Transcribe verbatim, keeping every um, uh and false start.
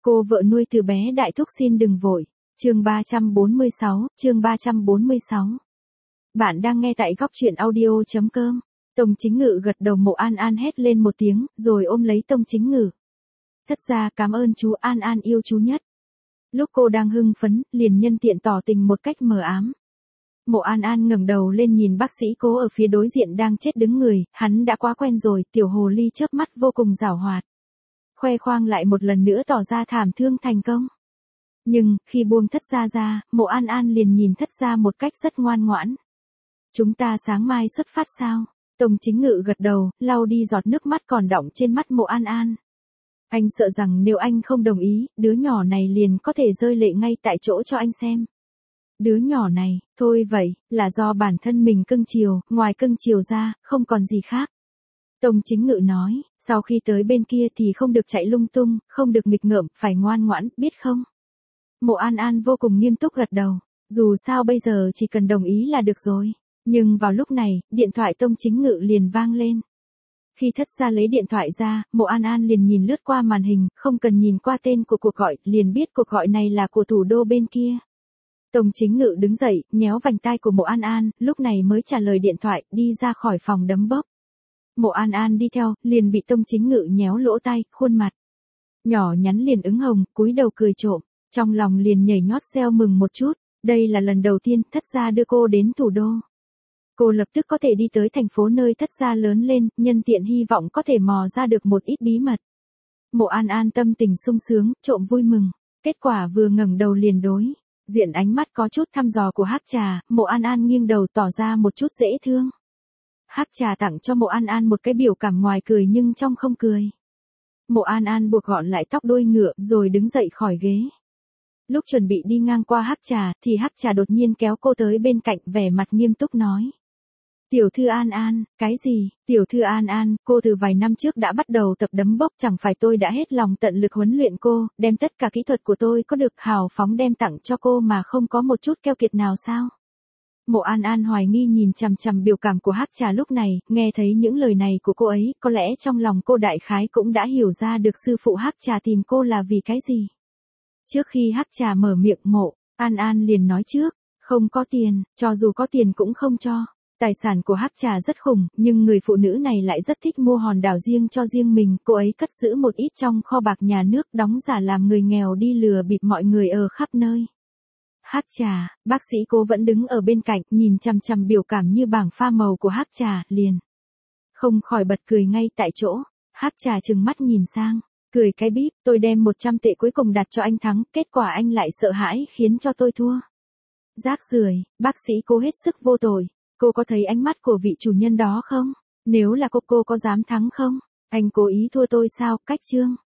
Cô vợ nuôi từ bé đại thúc xin đừng vội. Chương ba trăm bốn mươi sáu, chương ba trăm bốn mươi sáu. Bạn đang nghe tại góc truyện audio chấm com. Tông Chính Ngự gật đầu, Mộ An An hét lên một tiếng, rồi ôm lấy Tông Chính Ngự. Thất gia cảm ơn chú, An An yêu chú nhất. Lúc cô đang hưng phấn, liền nhân tiện tỏ tình một cách mờ ám. Mộ An An ngẩng đầu lên nhìn bác sĩ Cố ở phía đối diện đang chết đứng người, hắn đã quá quen rồi, tiểu hồ ly chớp mắt vô cùng giảo hoạt. Khoe khoang lại một lần nữa tỏ ra thảm thương thành công. Nhưng, khi buông Thất gia ra, Mộ An An liền nhìn Thất gia một cách rất ngoan ngoãn. Chúng ta sáng mai xuất phát sao? Tông Chính Ngự gật đầu, lau đi giọt nước mắt còn đọng trên mắt Mộ An An. Anh sợ rằng nếu anh không đồng ý, đứa nhỏ này liền có thể rơi lệ ngay tại chỗ cho anh xem. Đứa nhỏ này, thôi vậy, là do bản thân mình cưng chiều, ngoài cưng chiều ra, không còn gì khác. Tông Chính Ngự nói, sau khi tới bên kia thì không được chạy lung tung, không được nghịch ngợm, phải ngoan ngoãn, biết không? Mộ An An vô cùng nghiêm túc gật đầu, dù sao bây giờ chỉ cần đồng ý là được rồi. Nhưng vào lúc này, điện thoại Tông Chính Ngự liền vang lên. Khi Thất gia lấy điện thoại ra, Mộ An An liền nhìn lướt qua màn hình, không cần nhìn qua tên của cuộc gọi, liền biết cuộc gọi này là của thủ đô bên kia. Tông Chính Ngự đứng dậy, nhéo vành tai của Mộ An An, lúc này mới trả lời điện thoại, đi ra khỏi phòng đấm bóp. Mộ An An đi theo, liền bị Tông Chính Ngự nhéo lỗ tai, khuôn mặt nhỏ nhắn liền ửng hồng, cúi đầu cười trộm, trong lòng liền nhảy nhót reo mừng một chút, đây là lần đầu tiên Thất gia đưa cô đến thủ đô. Cô lập tức có thể đi tới thành phố nơi Thất gia lớn lên, nhân tiện hy vọng có thể mò ra được một ít bí mật. Mộ An An tâm tình sung sướng, trộm vui mừng, kết quả vừa ngẩng đầu liền đối diện ánh mắt có chút thăm dò của Hắc Trà, Mộ An An nghiêng đầu tỏ ra một chút dễ thương. Hắc Trà tặng cho Mộ An An một cái biểu cảm ngoài cười nhưng trong không cười. Mộ An An buộc gọn lại tóc đuôi ngựa rồi đứng dậy khỏi ghế. Lúc chuẩn bị đi ngang qua Hắc Trà thì Hắc Trà đột nhiên kéo cô tới bên cạnh, vẻ mặt nghiêm túc nói. Tiểu thư An An, cái gì? Tiểu thư An An, cô từ vài năm trước đã bắt đầu tập đấm bốc, chẳng phải tôi đã hết lòng tận lực huấn luyện cô, đem tất cả kỹ thuật của tôi có được hào phóng đem tặng cho cô mà không có một chút keo kiệt nào sao? Mộ An An hoài nghi nhìn chằm chằm biểu cảm của Hắc Trà lúc này, nghe thấy những lời này của cô ấy, có lẽ trong lòng cô đại khái cũng đã hiểu ra được sư phụ Hắc Trà tìm cô là vì cái gì. Trước khi Hắc Trà mở miệng, Mộ An An liền nói trước, không có tiền, cho dù có tiền cũng không cho. Tài sản của Hắc Trà rất khủng, nhưng người phụ nữ này lại rất thích mua hòn đảo riêng cho riêng mình, cô ấy cất giữ một ít trong kho bạc nhà nước, đóng giả làm người nghèo đi lừa bịp mọi người ở khắp nơi. Hắc Trà, bác sĩ Cố vẫn đứng ở bên cạnh, nhìn chằm chằm biểu cảm như bảng pha màu của Hắc Trà, liền không khỏi bật cười ngay tại chỗ. Hắc Trà trừng mắt nhìn sang, cười cái bíp, tôi đem một trăm tệ cuối cùng đặt cho anh thắng, kết quả anh lại sợ hãi khiến cho tôi thua. Rác rưởi, bác sĩ Cố hết sức vô tội. Cô có thấy ánh mắt của vị chủ nhân đó không? Nếu là cô, cô có dám thắng không? Anh cố ý thua tôi sao? Cách chương.